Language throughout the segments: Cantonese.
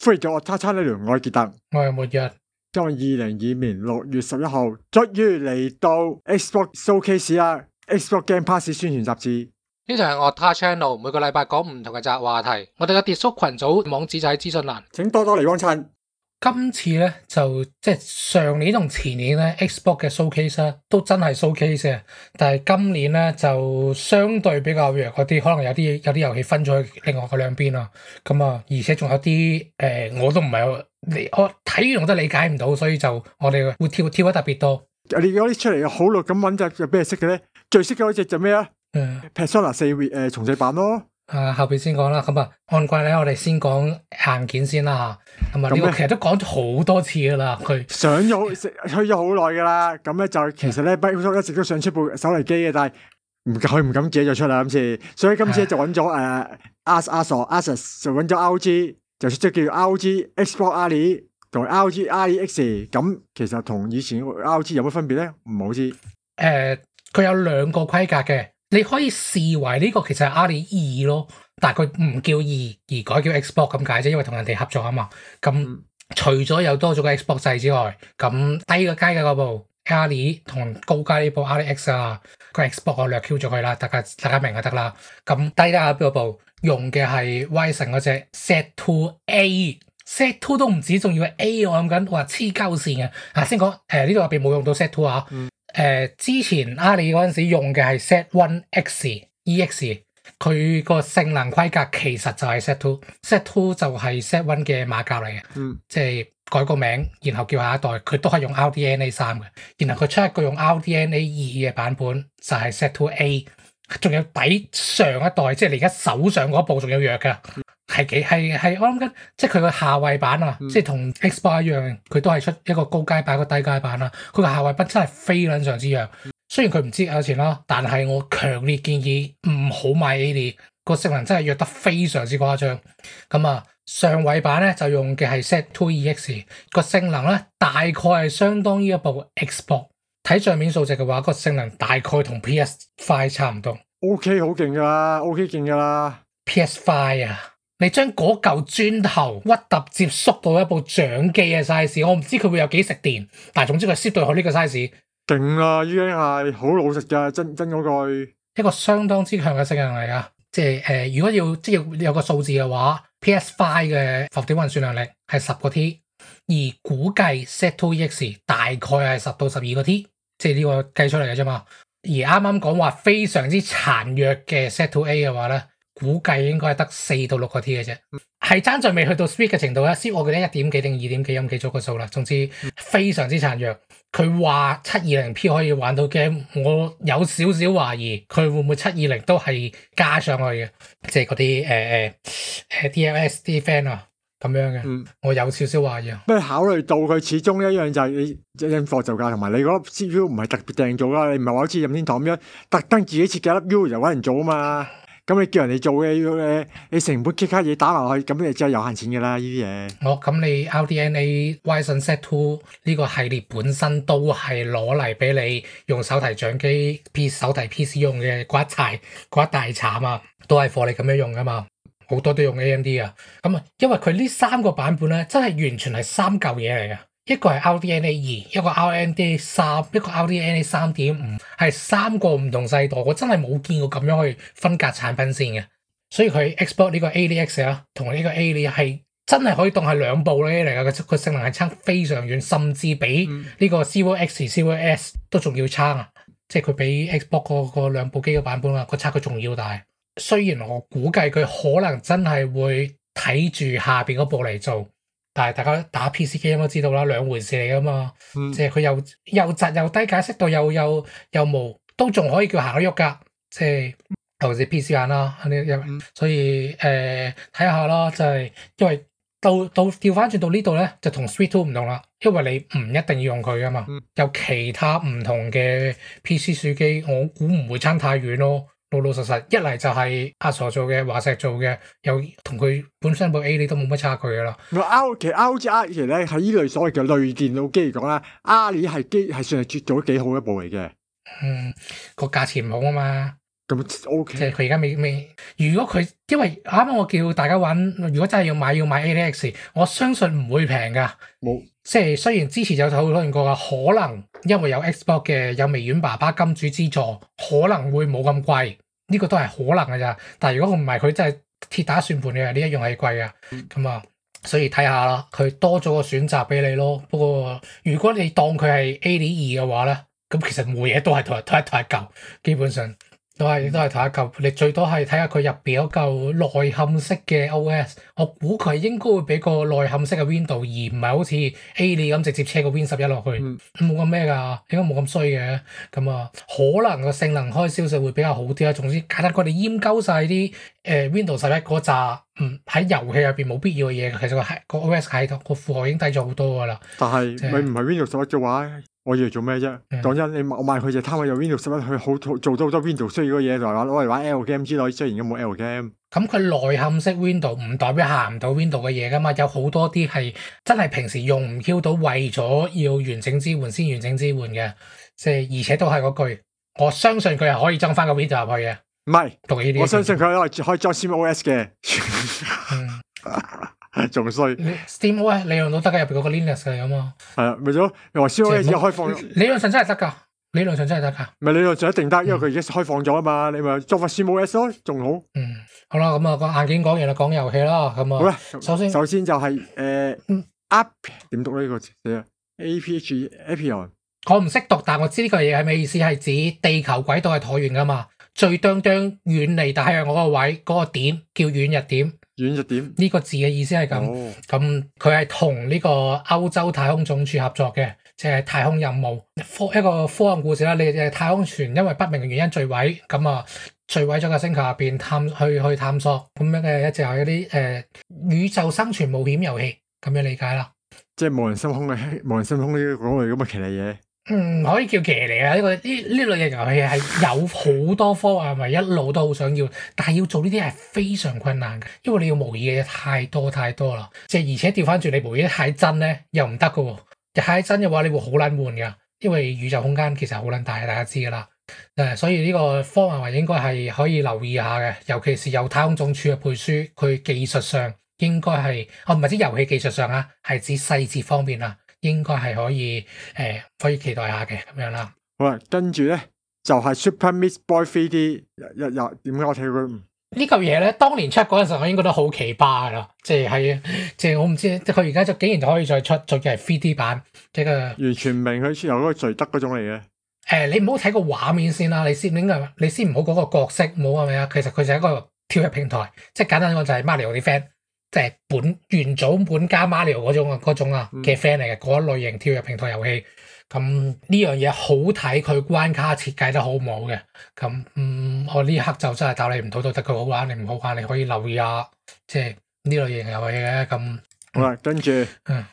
歡迎咗我叉呢條我係傑特， 我係末日。 今日2022年6月11號，終於嚟到 Xbox Showcase 啦 ，Xbox Game Pass 宣傳雜誌。 呢度係我他 channel，每個禮拜講唔同嘅雜話題。我哋嘅 Discord 群組網址就喺資訊欄。 請多多嚟幫襯。 今次咧就即係上年同前年咧 Xbox 嘅 Showcase 咧都真係 Showcase 嘅，但係今年咧就相對比較弱嗰啲，可能有啲遊戲分咗去另外嗰兩邊啦。咁啊，而且仲有啲我都唔係我睇完我都理解唔到，所以就我哋會跳得特別多。 你嗰啲出嚟好耐咁揾隻俾人識嘅咧，最識嘅嗰隻就咩啊？Persona 4重製版咯。 後邊先講啦，咁啊按慣咧，我哋先講硬件先啦嚇。咁啊呢個其實都講咗好多次噶啦，佢上咗去咗好耐噶啦。咁咧就其實咧 Microsoft 一直都想出部手提機嘅，但係佢唔敢自己就出啦今次，所以今次就揾咗Asus 就揾咗 ROG，就出咗叫 ROG Xbox Ali 同 ROG Ali X。咁其實同以前 ROG 有乜分別咧？唔好知。 佢有兩個規格嘅。你可以視為呢個其實係 Ali 2咯，但係佢唔叫2而改叫 Xbox 咁解啫，因為同人哋合作啊嘛。咁除咗有多咗個 Xbox 掣之外，咁低個階嘅嗰部 Ali 同高階呢部 Ali X 啊，個 Xbox 我略 Q 咗佢啦，大家明就得啦。咁低階嗰部用嘅係威神嗰隻 Z2 A。Z2 都唔止，仲要係 A， 我諗緊話黐鳩線嘅。先講呢度入邊冇用到 Z2 啊。之前阿里嗰陣時用嘅係 Z1 X、EX， 佢個性能規格其實就係 Z2 就係 Z1 嘅馬甲嚟嘅。即係改個名，然後叫下一代，佢都係用 RDNA 3嘅，然後佢出一個用 RDNA 2嘅版本，就係 Z2A， 仲有比上一代，即係你而家手上嗰部仲要弱嘅。係我諗緊，即係佢個下位版啊，即係同 Xbox 一樣，佢都係出一個高階版、一個低階版啦。佢個下位版真係非撚上之弱。雖然佢唔知價錢啦，但係我強烈建議唔好買 Ali， 個性能真係弱得非常之誇張。咁啊，上位版咧就用嘅係 Z2EX， 個性能咧大概係相當於一部 Xbox。睇賬面數值嘅話，個性能大概同 PS5 差唔多。 OK 好勁噶啦 ，OK 勁噶啦。 PS5 啊！你將嗰嚿磚頭屈揼接縮到一部掌機嘅 size， 我唔知佢會有幾食電，但係總之佢 set 到佢呢個 size， 勁啦，已經係好老實噶，真嗰句， 一個相當之強嘅性能嚟噶。即係如果要有個數字嘅話 ，PS5 嘅浮點運算能力係10個 T， 而估計 Z2EX 大概係10到12個 T， 即係呢個計出嚟嘅啫嘛。而啱啱講話非常之殘弱嘅 Z2A 嘅話咧，估計應該係得4到6個 T 嘅啫，係爭在未去到 speed 嘅程度啦。speed 我記得1點幾定2點幾，記咗個數啦。總之非常之殘弱。佢話 720P 可以玩到 game， 我有少少懷疑佢會唔會720都係加上去嘅，即係嗰啲DLS 啲 fan 啊咁樣嘅。我有少少懷疑。 不過考慮到佢始終一樣就係你因貨就價，同埋你嗰粒 CPU 唔係特別訂做啦，你唔係話好似任天堂咁樣特登自己設計粒 U 就揾人做啊嘛。咁你叫人哋做嘅，你成本 kick 卡嘢打埋落去，咁你真係有限錢㗎啦呢啲嘢。 咁你 RDNA Ryzen Z2 呢個系列本身都係攞嚟俾你用手提掌機、手提 PC 用嘅嗰一大慘啊，都係貨你咁樣用㗎嘛。好多都用 AMD 啊。咁啊，因為佢呢3個版本咧，真係完全係3嚿嘢嚟嘅。一個係 RDNA 2，一個 RDNA 3，一個 RDNA 3.5，係3個唔同世代，我真係冇見過咁樣去分隔產品線嘅。所以佢 Xbox 呢個 AliX 啊，同呢個 Ali 係真係可以當係兩部咧嚟㗎，佢性能係差非常遠，甚至比呢個 Series X、Series S 都仲要差啊！即係佢比 Xbox 個兩部機嘅版本啊，個差距仲要大。雖然我估計佢可能真係會睇住下邊嗰部嚟做。但係大家打 PC game 都知道啦，兩回事嚟噶嘛。即係佢又窒又低，解釋到又無，都仲可以叫行得喐噶。即係尤其是 PC 版啦，所以睇下啦，就係因為到調翻轉到呢度咧，就同 Switch 2唔同啦。因為你唔一定要用佢噶嘛，有其他唔同嘅 PC 主機，我估唔會差太遠咯。老實，一嚟就係阿傻做嘅，華碩做嘅，又同佢本身部 A 都冇乜差距噶啦。 其實 ROG 咧喺呢類所謂嘅類電腦機嚟講啦，Ali 係算係做得幾好一部嚟嘅。 個價錢唔好啊嘛。 咁 OK。 即係佢而家未。如果佢因為啱啱我叫大家玩，如果真係要買 ATX，我相信唔會平㗎。 冇， 即係雖然之前有討論過㗎，可能因為有 Xbox 嘅有微軟爸爸金主資助，可能會冇咁貴。呢個都係可能㗎咋。但係如果唔係，佢真係鐵打算盤嘅，呢一樣係貴㗎。咁啊，所以睇下啦，佢多咗個選擇俾你咯。不過如果你當佢係 A2 嘅話咧，咁其實冇嘢都係同一嚿，基本上。都係同一嚿，你最多係睇下佢入邊有嚿內嵌式嘅 OS，我估佢應該會俾個內嵌式嘅 Windows，而唔係好似 A2 咁直接車個 Win11落去，冇咁咩㗎，應該冇咁衰嘅。咁啊，可能個性能開銷就會比較好啲啦。總之簡單，佢哋閹鳩晒啲Windows 11嗰扎，喺遊戲入邊冇必要嘅嘢，其實個 OS 系統個負荷已經低咗好多㗎啦。 但係佢唔係 Windows 11嘅話，我以為做咩啫？講真，我買佢就貪佢有 Windows 11，佢好做到好多 Windows 需要嘅嘢，就係攞嚟玩 L game 之類。雖然而家冇 L game， 咁佢內嵌式 Windows 唔代表行唔到 Windows 嘅嘢噶嘛，有好多啲係真係平時用唔 Q 到，為咗要完整支援先完整支援嘅。即係而且都係嗰句，我相信佢係可以裝翻個 Windows 入去嘅。 唔係，我相信佢可以裝 SteamOS 嘅。仲衰 ，SteamOS 理論都得嘅，入邊嗰個 Linux 嚟㗎嘛。 係啊，咪咗你話 SteamOS 而家開放， 理論上真係得㗎，理論上真係得㗎。 咪理論上一定得，因為佢而家開放咗啊嘛，你咪裝翻 SteamOS 咯，仲好。 好啦，咁啊個硬件講完啦，講遊戲啦，咁啊。好啦，首先就係App 點讀呢個字啊 ？Appion。 我唔識讀，但我知呢個嘢係咩意思，係指地球軌道係橢圓㗎嘛，最遠離太陽嗰個位嗰個點叫遠日點。 遠日點呢個字嘅意思係咁，咁佢係同呢個歐洲太空總署合作嘅，即係太空任務一個科幻故事啦。你哋太空船因為不明嘅原因墜毀，咁啊墜毀咗個星球入邊去探索咁樣嘅一隻係一啲宇宙生存冒險遊戲咁樣理解啦。 即係無人深空呢啲嗰類咁嘅奇離嘢。 可以叫騎呢啊！呢類嘅遊戲係有好多科幻迷一路都好想要，但係要做呢啲係非常困難嘅，因為你要模擬嘅嘢太多啦。即係而且調翻轉你模擬得太真咧，又唔得㗎喎。太真嘅話，你會好撚悶㗎，因為宇宙空間其實好撚大，大家知㗎啦。所以呢個科幻迷應該係可以留意下嘅，尤其是有太空總署嘅背書，佢技術上應該係唔係指遊戲技術上啊，係指細節方面啊。應該係可以期待下嘅咁樣啦。 好啦，跟住咧就係 Super Meat Boy 3D， 點解我睇佢呢嚿嘢咧？當年出嗰陣時候，我應該都好奇葩噶啦，即係我唔知，即係佢而家就竟然就可以再出，仲要係 3D 版，即係完全唔明佢有嗰個垂德嗰種嚟嘅。 你唔好睇個畫面先啦，你先唔好嗰個角色，冇係咪啊？其實佢就係一個跳躍平台，即係簡單講就係 Mario 啲 friend。即係元祖本家 Mario 嗰種啊嘅 friend 嚟嘅嗰類型跳躍平台遊戲，咁呢樣嘢好睇佢關卡設計得好唔好嘅，咁我呢刻就真係答你唔到，到底佢好玩定唔好玩，你可以留意下，即係呢類型遊戲嘅咁。 好啦，跟住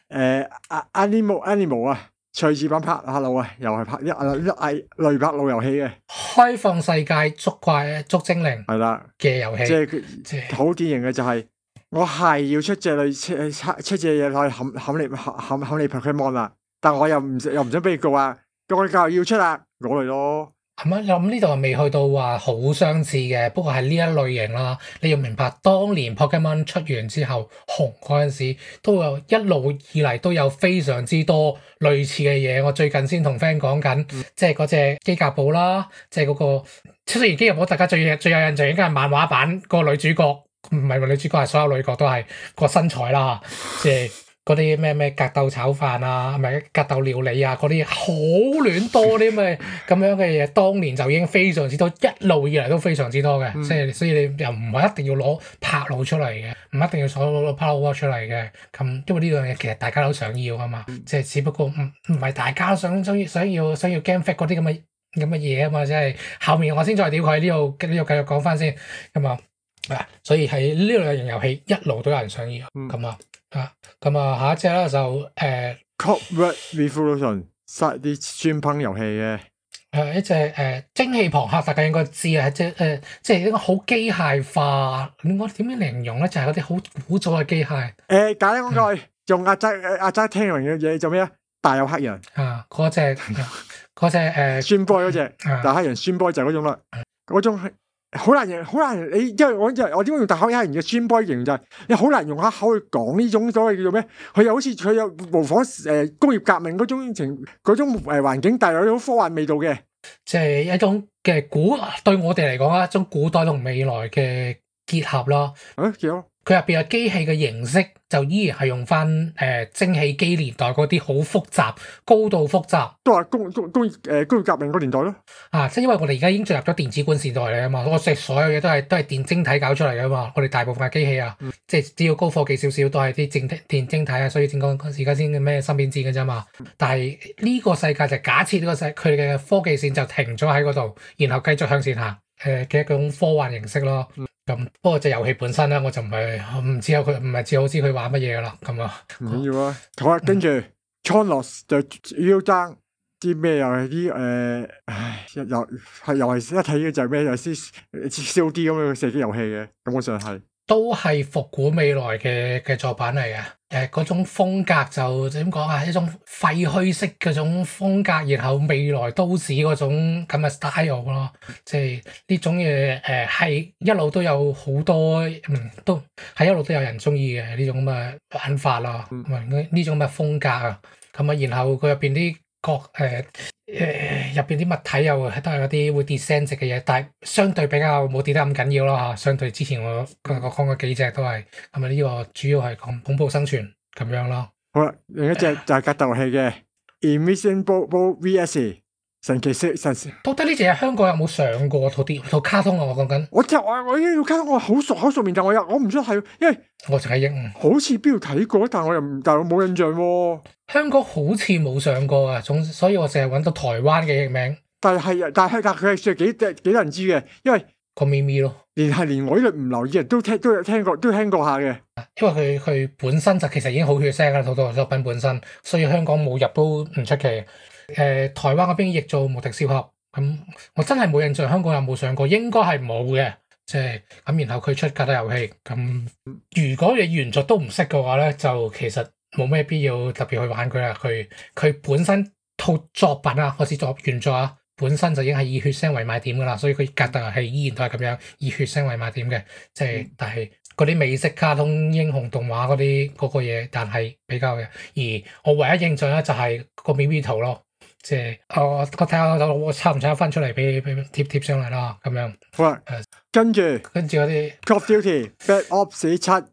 Animal 啊，趣字版拍下路啊，又係拍一類拍路遊戲嘅開放世界捉精靈係啦嘅遊戲， 即係好典型嘅就係。我係要出隻嘢去冚你 Pokemon 啦，但我又唔想俾你告啊，我教要出啦，嗰類咯。 係咪？咁呢度係未去到話好相似嘅，不過係呢一類型啦。你要明白，當年 Pokemon 出完之後紅嗰陣時，都有一路以嚟都有非常之多類似嘅嘢。我最近先同 friend 講緊，即係嗰隻機甲堡啦，即係嗰個雖然機甲堡大家最有印象應該係漫畫版個女主角。唔係女主角，係所有女角都係個身材啦，即係嗰啲咩格鬥炒飯啊，唔係格鬥料理啊，嗰啲好亂多啲咁樣嘅嘢，當年就已經非常之多，一路以嚟都非常之多嘅，即係所以你又唔係一定要攞拍路出嚟嘅，唔一定要攞 Power 出嚟嘅，咁因為呢樣嘢其實大家都想要啊嘛，即係只不過唔係大家想要 Game Freak 嗰啲咁嘅嘢啊嘛，即係後面我先再屌佢呢度繼續講翻先咁啊。所以係呢類型遊戲一路都有人想要咁下一隻咧就 Clockwork Revolution 啲酸烹遊戲嘅一隻蒸汽朋克，大家應該知啊，即係一個好機械化，我點樣形容咧？就係嗰啲好古早嘅機械。 簡單講句，用阿仔聽明嘅嘢做咩啊？大有黑人嗰隻酸 boy 嗰隻大黑人酸 boy 就係嗰種啦，嗰種係。 好難你因為我點解用大口人嘅 Game Boy 形容就係你好難用下口去講呢種所謂叫做咩？佢又好似佢有模仿工業革命嗰種環境，但係有種科幻味道嘅， 即係一種嘅對我哋嚟講一種古代同未來嘅結合咯。 幾好。 佢入邊嘅機器嘅形式就依然係用翻蒸汽機年代嗰啲好複雜、高度複雜， 都係工業革命嗰年代咯。 即係因為我哋而家已經進入咗電子管時代嚟啊嘛，我哋所有嘢都係電晶體搞出嚟噶嘛，我哋大部分嘅機器啊，即係只要高科技少少都係啲電晶體啊，所以正講而家先咩芯片戰嘅啫嘛。但係呢個世界就假設呢個佢哋嘅科技線就停咗喺嗰度，然後繼續向前行嘅一種科幻形式咯。咁不過隻遊戲本身咧，我就唔係好知佢玩乜嘢噶啦。咁啊， 唔緊要啊。好啊，跟住 Chronos 就要爭啲咩？又係啲又係一睇嘅就係咩？又係啲 COD 咁樣嘅射擊遊戲嘅，感覺上係都係復古未來嘅作品嚟嘅。嗰種風格就點講啊？一種廢墟式嗰種風格，然後未來都市嗰種咁嘅 style 咯。即係呢種嘢係一路都有好多都係一路都有人中意嘅呢種咁嘅玩法咯。呢種咁嘅風格啊，咁啊，然後佢入邊啲入邊啲物體又都係嗰啲會跌升值嘅嘢，但係相對比較冇跌得咁緊要咯嚇。相對之前我講嗰幾隻都係咁啊，呢個主要係講恐怖生存咁樣咯。 好啦，另一隻就係格鬥遊戲嘅 Invincible VS 神奇神。 到底呢隻喺香港有冇上過套卡通啊？我講緊， 我呢套卡通我好熟面，但我唔知係，因為我淨係認好似邊度睇過，但我冇印象喎。香港好似冇上過啊，所以我淨係揾到台灣嘅譯名。 但係佢係幾多人知嘅，因為個咪咪咯，連我呢度唔留意人都聽過下嘅。 因為佢本身就其實已經好血腥啦，套作品本身，所以香港冇入都唔出奇。台灣嗰邊譯做無敵少俠，咁我真係冇印象香港有冇上過，應該係冇嘅。即係咁，然後佢出格鬥遊戲，咁如果你原作都唔識嘅話咧，就其實冇咩必要特別去玩佢啦。佢本身套作品啊，或者原作啊，本身就已經係以血腥為賣點噶啦，所以佢格鬥遊戲依然都係咁樣以血腥為賣點嘅。即係但係嗰啲美式卡通英雄動畫嗰個嘢，但係比較嘅。而我唯一印象咧就係個咪咪圖咯。即係我睇下我抄唔抄翻出嚟俾貼上嚟啦，咁樣。 好啦，跟住嗰啲 Call of Duty Black Ops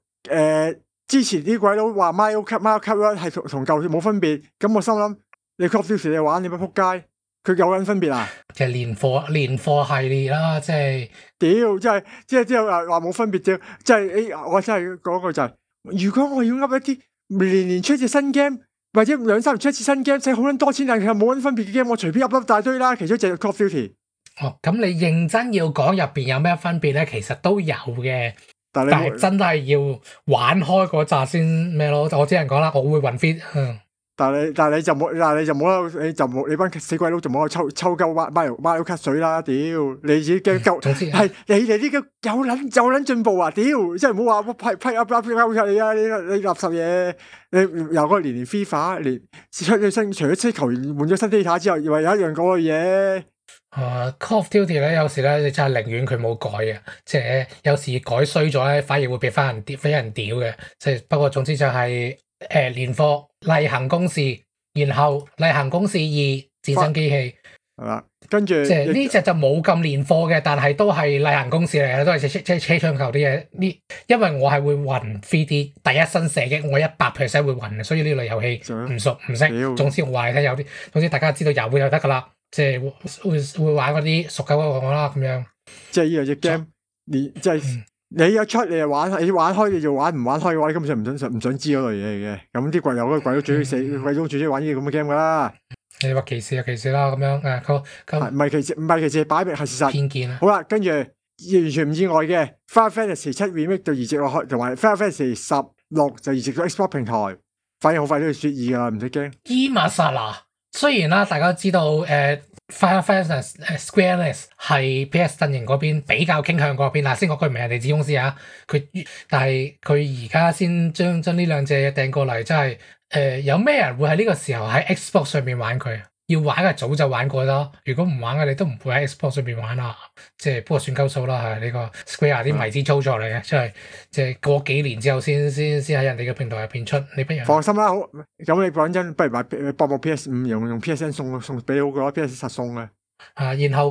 7，之前啲鬼佬話 Mario Kart 係同舊冇分別，咁我心諗你 Call of Duty 你玩你乜撲街？佢有撚分別啊？ 其實年貨系列啦，即係屌，即係話冇分別啫，即係我真係講句就係，如果我要噏一啲年出隻新 game。或者2-3年出一次新 game，使好撚多錢，但係冇撚分別嘅 game，我隨便噏大堆啦。其中就係 Call of Duty。 咁你認真要講入邊有咩分別咧？其實都有嘅，但係真係要玩開嗰扎先咩咯？我只能講啦，我會雲 fit。但係你就冇，你班死鬼佬就冇去抽鳩 Mario Kart 水啦！屌，你自己驚鳩，係你哋呢個有撚進步啊！屌，真係唔好話批噏你啊！你垃圾嘢，你由個年 FIFA 連出咗新，除咗球員換咗新 data 之後，以為有一樣嗰個嘢。Call of Duty 咧，有時咧你真係寧願佢冇改嘅，即係有時改衰咗咧，反而會俾人屌嘅。即係不過總之就係。年貨例行公事，然後例行公事2戰爭機器係啦，跟住即係呢隻就冇咁年貨嘅，但係都係例行公事嚟嘅，都係即係車槍球啲嘢。因為我係會暈 3D 第一身射擊，我100% 會暈嘅，所以呢類遊戲唔熟唔識。總之我話你聽有啲，總之大家知道有就得噶啦，即係會玩嗰啲熟狗嗰個啦咁樣。 即係呢兩隻 game，即係。你一出你就玩，你玩開你就玩，唔玩開嘅話，你根本上唔想知嗰類嘢嚟嘅。咁啲鬼友鬼都最中意死，鬼都最中意玩呢啲咁嘅 game 噶啦。你話歧視就歧視啦，咁樣唔係歧視，擺明係事實。偏見啊。好啦，跟住完全唔意外嘅 Final Fantasy 7 Remake 就移植落去，同埋 Final Fantasy 16就移植咗 Xbox 平台，反應好快都要雪耳噶啦，唔使驚。伊瑪莎拿，雖然啦，大家都知道Final Fantasy Square Enix 係 PS 陣營嗰邊比較傾向嗰邊，先講佢唔係人哋子公司啊，但係佢而家先將呢兩隻嘢掟過嚟，真係有咩人會喺呢個時候喺 Xbox 上面玩佢啊？ 要玩嘅早就玩過啦。如果唔玩嘅，你都唔會喺 Xbox 上邊玩啦。即係不過算鳩數啦，係呢個 Square 啲迷之操作嚟嘅，即係過幾年之後先喺人哋嘅平台入邊出。你不如放心啦，好咁你講真，不如買博部 PS5 用 PSN 送俾你好過 PS 實送嘅。 然後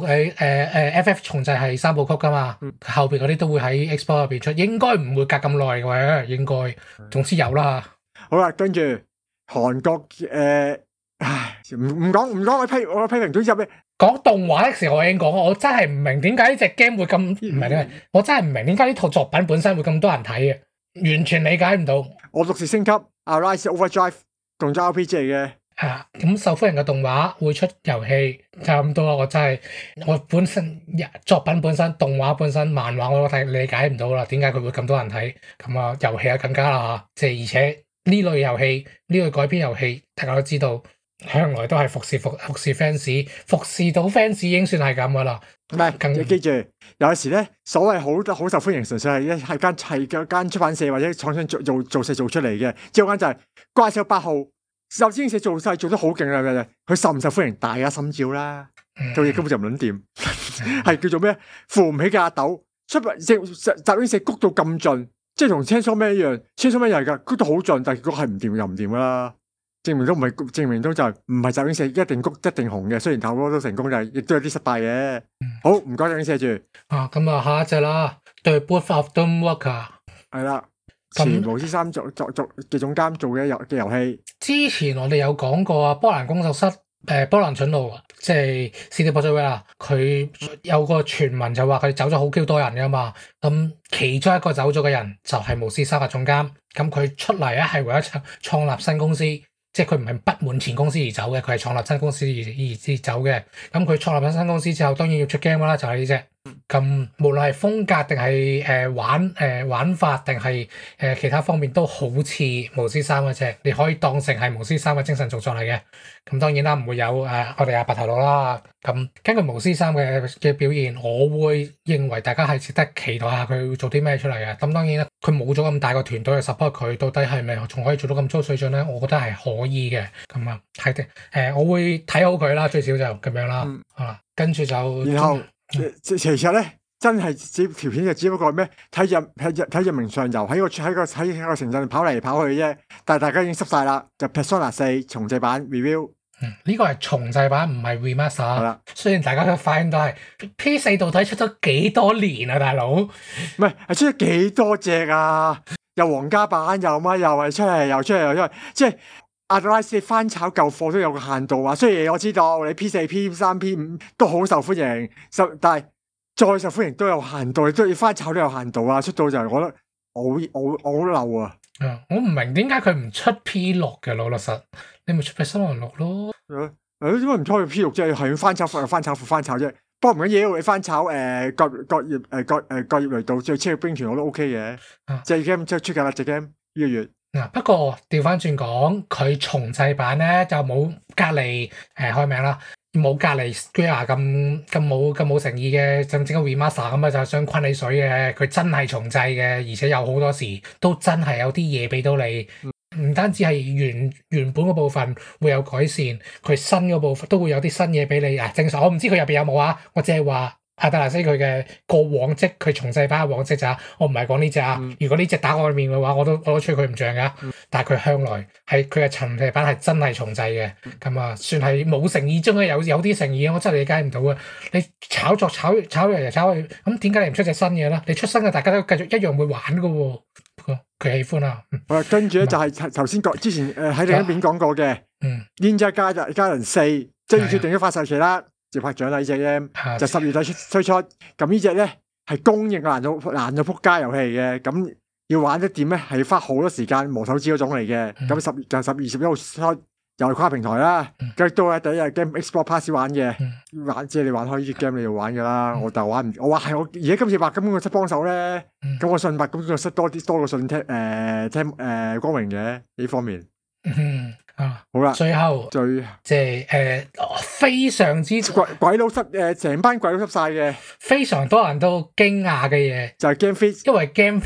FF 重製係3部曲噶嘛，後邊嗰啲都會喺 Xbox 入邊出，應該唔會隔咁耐嘅，應該總之有啦。 好啦，跟住韓國唉，唔講我批評總之有咩？ 講動畫嘅時候我已經講，我真係唔明點解呢隻 game 會咁唔係咧，我真係唔明點解呢套作品本身會咁多人睇嘅，完全理解唔到。 我6時升級 Arise Overdrive 動作 RPG 嚟嘅。 咁受歡迎嘅動畫會出遊戲就咁多啦。我本身作品本身、動畫本身、漫畫我都理解唔到啦。點解佢會咁多人睇？咁啊，遊戲啊更加啦嚇。即係而且呢類遊戲、呢類改編遊戲，大家都知道向來都係服侍 fans， 服侍到 fans 已經算係咁噶啦。 唔係，你記住有時咧，所謂好受歡迎，純粹係間出版社或者廠商做出嚟嘅。即係嗰間就係怪獸8號。首先寫做得好勁啦，佢受唔受歡迎大家心照啦，做嘢根本就唔撚掂，係叫做咩？扶唔起嘅阿斗，集英社谷到咁盡，即係同青蘇咩一樣，青蘇咩又係噶，谷到好盡，但係結果係唔掂又唔掂噶啦，證明都就係唔係集英社一定谷一定紅嘅，雖然頭波都成功，但係亦都有啲失敗嘅。好，唔該集英社住。 咁啊下一隻啦，對 Both of Them Worker 係啦。前無師3做嘅總監做嘅遊戲，之前我哋有講過啊，波蘭工作室波蘭蠢路即係 CD Projekt Red 佢有個傳聞就話佢走咗好 Q 多人噶嘛，咁其中一個走咗嘅人就係無師3嘅總監，咁佢出嚟咧係為咗創立新公司，即係佢唔係不滿前公司而走嘅，佢係創立新公司而走嘅，咁佢創立咗新公司之後，當然要出 game 啦，就係呢隻。咁無論係風格定係玩法定係其他方面都好似無師3嗰隻，你可以當成係無師3嘅精神續作嚟嘅。咁當然啦，唔會有我哋阿白頭佬啦。咁根據無師3嘅表現，我會認為大家係值得期待下佢會做啲咩出嚟嘅。咁當然啦，佢冇咗咁大個團隊去 support 佢，到底係咪仲可以做到咁高水準咧？我覺得係可以嘅。咁啊係嘅，我會睇好佢啦，最少就咁樣啦。好啦，跟住就然後。其實咧，真係條片就只不過咩睇日明上游喺個城鎮跑嚟跑去啫，但係大家已經濕晒啦。就 Persona 4重製版 review， 呢個係重製版唔係 remaster。係啦，雖然大家都發現到係 P4 到底出咗幾多年啊，大佬？唔係出咗幾多隻啊？又皇家版又乜又係出嚟又出嚟，即係。Arise 翻炒舊貨都有個限度啊，雖然我知道你 P4、P3、P5 都好受歡迎，但係再受歡迎都有限度，你都要翻炒都有限度啊！出到就係我覺得好漏啊！ 我唔明點解佢唔出 P6嘅，老實，你咪出 Persona 6咯。 點解唔出 P6 啫？係要翻炒貨又翻炒啫。不過唔緊要，你翻炒各業雷道最超越兵團我都 OK 嘅。隻 game 即係出緊啦，隻 game 呢個月。 不過調翻轉講，佢重製版咧就冇隔離開名啦，冇隔離 Square 咁冇誠意嘅，就整個 remaster 咁啊，就想昆你水嘅。佢真係重製嘅，而且有好多時都真係有啲嘢俾到你，唔單止係原本嗰部分會有改善，佢新嗰部分都會有啲新嘢俾你。正常我唔知佢入邊有冇啊，我只係話。阿達納斯佢嘅個往績，佢重製版嘅往績咋？我唔係講呢隻啊。如果呢隻打我面嘅話，我都吹佢唔脹噶。但係佢向來係佢嘅重製版係真係重製嘅，咁啊算係冇誠意中嘅有啲誠意，我真係理解唔到啊！你炒作炒嚟炒去，咁點解你唔出隻新嘢啦？你出新嘅大家都繼續一樣會玩噶喎。佢喜歡啊。 跟住咧就係頭先之前喺另一邊講過嘅，Ninja Gaiden 4即係決定咗發售期啦。接拍獎啦呢隻 game 就10月底推出，咁呢隻咧係公認難到撲街遊戲嘅，咁要玩得掂咧係要花好多時間磨手指嗰種嚟嘅，咁12月21號出又係跨平台啦，跟住都係第一日 game Xbox Pass 玩嘅，即係你玩開呢隻 game 你要玩噶啦，我就玩唔，我話係我而家今次白金工作室幫手咧，咁我信白金工作室多過信聽光榮嘅呢方面。好啦， 最後即係非常之鬼佬濕成班鬼佬濕晒嘅， 非常多人都驚訝嘅嘢就係 Game Freak， 因為 Game Freak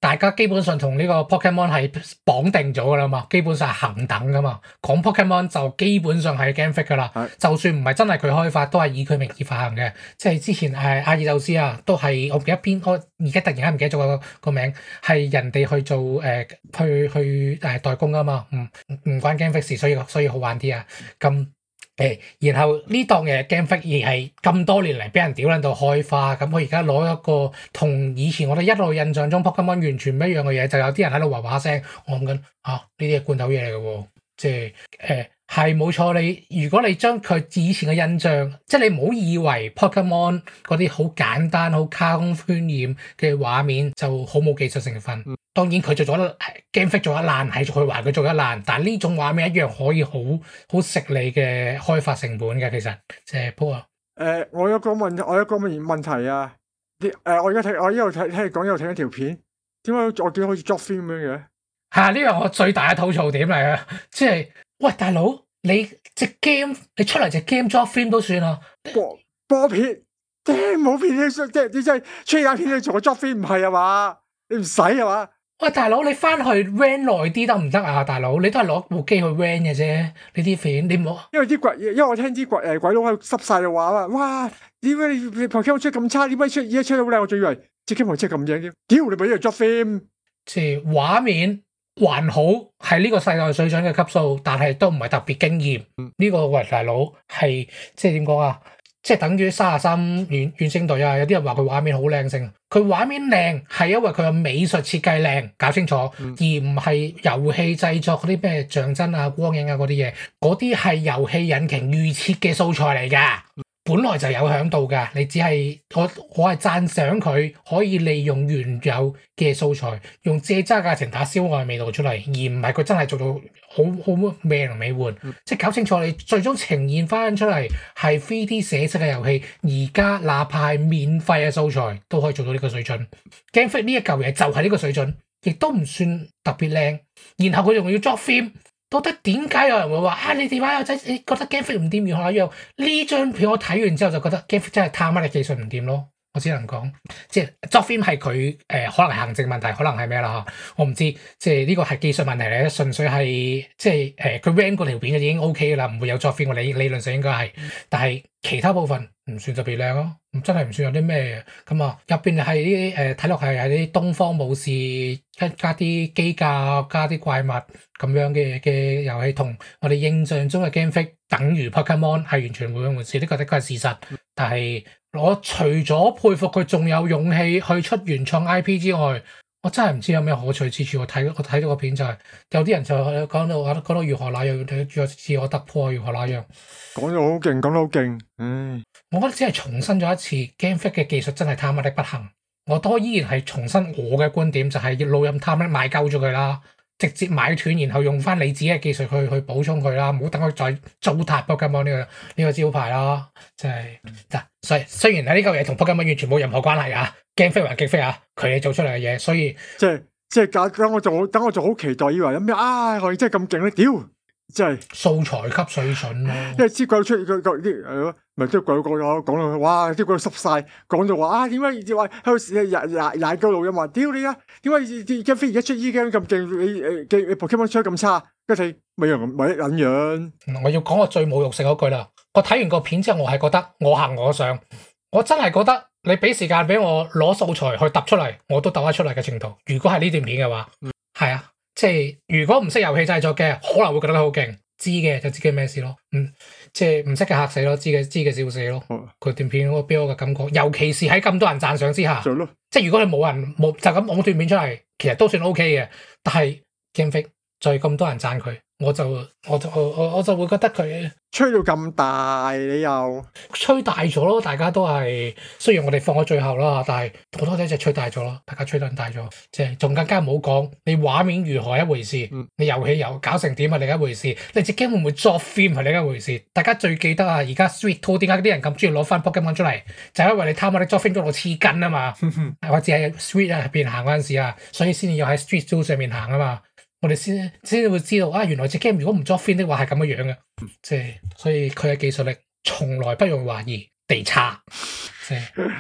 大家基本上同呢個 Pokemon 係綁定咗噶啦嘛，基本上係恒等噶嘛。講 Pokemon 就基本上係 Game Freak 噶啦，就算唔係真係佢開發，都係以佢名義發行嘅。即係之前阿爾宙斯啊，都係我唔記得邊，我而家突然間唔記得咗個名，係人哋去做去代工啊嘛，唔關 Game Freak 事，所以好玩啲啊。咁然後呢檔嘢 Game Freak 而係咁多年嚟俾人屌撚到開花，咁佢而家攞一個同以前我哋一路印象中 Pokemon 完全唔一樣嘅嘢，就有啲人喺度話聲，我諗緊呢啲係罐頭嘢嚟嘅喎，即係係冇錯。你如果你將佢以前嘅印象，即係你唔好以為 Pokemon 嗰啲好簡單、好卡通渲染嘅畫面就好冇技術成分。當然佢做咗 Game Freak 做得爛，係佢話佢做得爛，但係呢種畫面一樣可以好食你嘅開發成本嘅，其實即係不過我有個問題啊！我而家睇，我一路睇你講，一路睇緊條片，點解我見到好似 drop film 咁樣嘅？ 係呢樣我最大嘅吐槽點嚟啊！即係喂大佬，你隻 game 你出嚟隻 game drop film 都算啦， 播片冇片即係你真係出下片你做個 drop film 唔係啊嘛？你唔使啊嘛？ 喂，大佬，你翻去 run 耐啲得唔得啊？大佬，你都係攞部機去 run 嘅啫，呢啲片你唔好。 因為我聽啲鬼佬喺度濕晒嘅話啊，哇！點解你 Pokemon 出咁差？點解而家出得好靚？我仲以為隻 Pokemon 出咁靚添。屌你咪喺度 drop film， 即係畫面還好，係呢個世代水準嘅級數，但係都唔係特別驚豔。呢個喂大佬係即係點講啊？即係等於33遠征隊啊！有啲人話佢畫面好靚性，佢畫面靚係因為佢嘅美術設計靚，搞清楚，而唔係遊戲製作嗰啲咩象真啊、光影啊嗰啲嘢，嗰啲係遊戲引擎預設嘅素材嚟㗎。本來就有響度㗎，你只係我係讚賞佢可以利用原有嘅素材，用借渣價錢打燒愛味道出嚟，而唔係佢真係做到好咩同美換。即係搞清楚你最終呈現翻出嚟係 3D 寫實嘅遊戲，而家哪怕係免費嘅素材都可以做到呢個水準。Game Freak 呢一嚿嘢就係呢個水準，亦都唔算特別靚。然後佢仲要 drop film。到底點解有人會話你電話友仔，你覺得 Game Freak 唔掂如何一樣？呢張片我睇完之後就覺得 Game Freak 真係他媽嘅技術唔掂咯，我只能講，即係 drop film 係佢可能係行政問題，可能係咩啦嚇，我唔知，即係呢個係技術問題嚟，純粹係即係佢 ran 嗰條片就已經 OK 噶啦，唔會有 drop film，理論上應該係，但係其他部分唔算特別靚咯，真係唔算有啲咩咁啊，入邊係啲睇落係啲東方武士加啲機甲加啲怪物咁樣嘅遊戲，同我哋印象中嘅 Game Freak 等於 Pokemon 係完全冇兩回事，呢個的確係事實。但係我除咗佩服佢仲有勇氣去出原創 IP 之外，我真係唔知有咩可取之處。我睇到個片就係有啲人就講到如何那樣，自我突破如何那樣， 講到好勁，講到好勁。 我覺得只係重申咗一次 Game Freak 嘅技術真係他媽的不行。我都依然係重申我嘅觀點，就係要老任貪咧買鳩咗佢啦，直接買斷，然後用翻你自己嘅技術去補充佢啦，唔好等佢再糟蹋 Pokemon 呢個招牌啦。即係嗱，雖然呢嚿嘢同 Pokemon 完全冇任何關係啊，Game Freak 還 Game Freak 啊，佢哋做出嚟嘅嘢，所以即係等我就好期待，以為有咩我哋真係咁勁咧，屌！真係素材級水準咯， 因為啲鬼出啲係咯，咪啲鬼講到哇，啲鬼濕晒，講到話點解話喺度踩鳩路音話，屌你啊！點解Game Freak而家出依 game 咁勁，你 Pokemon 出咁差，跟住咪一樣。 我要講個最侮辱性嗰句啦，我睇完個片之後，我係覺得我行我上，我真係覺得你俾時間俾我攞素材去揼出嚟，我都揼得出嚟嘅程度。如果係呢段片嘅話，係啊。即係如果唔識遊戲製作嘅，可能會覺得佢好勁，知嘅就知佢咩事咯。即係唔識嘅嚇死咯，知嘅笑死咯。佢段片嗰個俾我嘅感覺，尤其是喺咁多人讚賞之下，即係如果你冇就咁攞段片出嚟，其實都算 OK 嘅。但係 Game Freak 再咁多人讚佢，我就會覺得佢吹到咁大，你又吹大咗咯。大家都係雖然我哋放咗最後啦，但係好多隻吹大咗咯。大家吹得大咗，即係仲更加唔好講。你畫面如何一回事，你遊戲又搞成點係另一回事，你隻 game 會唔會作 film 係另一回事。大家最記得啊，而家 Sweet Two 點解啲人咁中意攞翻 Pokemon 出嚟，就係因為你貪我哋作 film 到黐筋啊嘛。或者係 Sweet 入邊行嗰陣時啊，所以先至要喺 Street Two 上面行啊嘛。我哋先會知道原來隻 game 如果唔作 film 的話係咁嘅樣嘅，即係所以佢嘅技術力從來不用懷疑地差，即係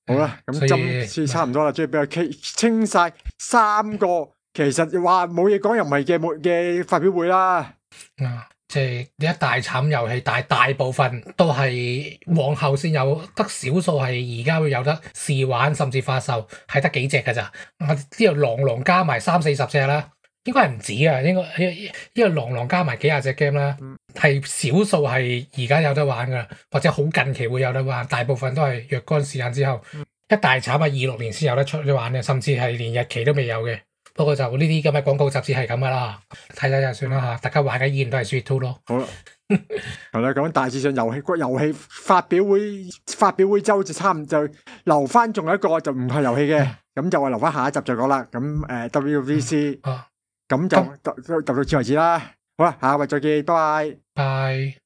好啦，咁所以今次差唔多啦，終於俾我清晒3個，其實話冇嘢講又唔係嘅發表會啦。 即係呢一大慘遊戲，但係大部分都係往後先有，得少數係而家會有得試玩，甚至發售，係得幾隻㗎咋？我呢度狼加埋30-40隻啦，應該係唔止啊，應該呢個狼加埋幾廿隻 game 啦，係少數係而家有得玩㗎，或者好近期會有得玩，大部分都係若干時間之後，一大慘啊！26年先有得出去玩嘅，甚至係連日期都未有嘅。不過就呢啲咁嘅廣告雜誌係咁噶啦，睇睇就算啦嚇。大家玩嘅依然都係 Sweet Tooth 咯。 好啦，係啦，咁大致上遊戲發表會周就差唔多就留翻，仲有一個就唔係遊戲嘅，咁就話留翻下一集再講啦。咁WVC，咁就到此為止啦。好啦，下一位再見，拜拜。 拜。